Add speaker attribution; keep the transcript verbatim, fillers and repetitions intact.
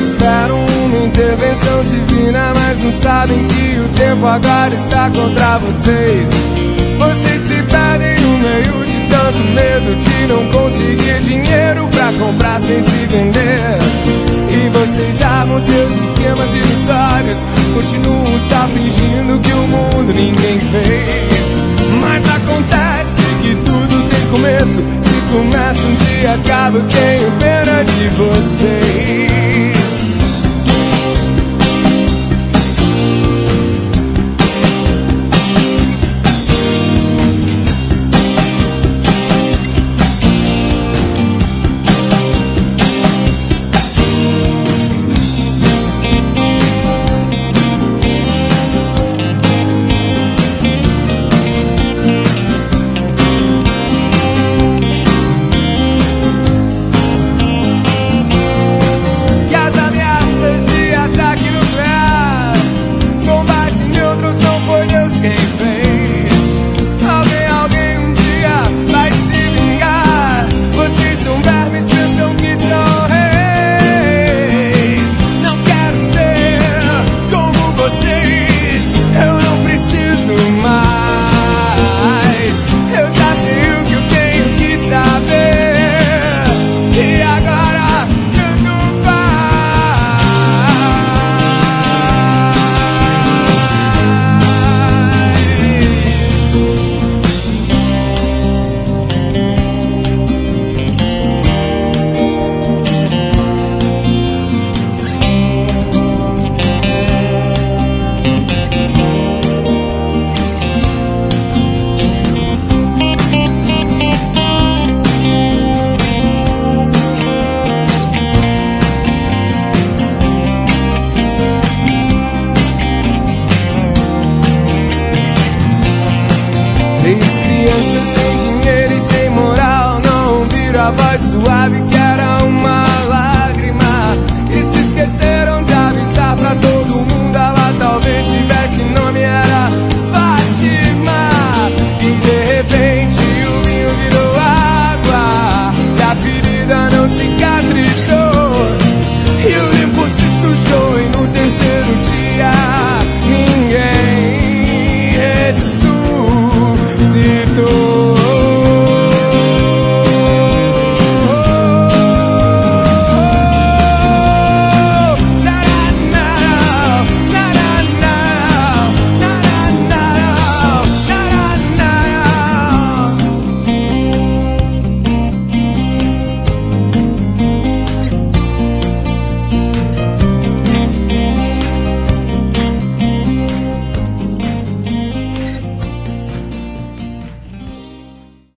Speaker 1: esperam uma intervenção divina, mas não sabem que o tempo agora está contra vocês. Vocês se perdem no meio de tanto medo de não conseguir dinheiro pra comprar sem se vender. E vocês armam seus esquemas ilusórios, continuam só fingindo que o mundo ninguém fez. Mas acontece que tudo tem começo. Se começa um dia, acaba, eu tenho pena de vocês.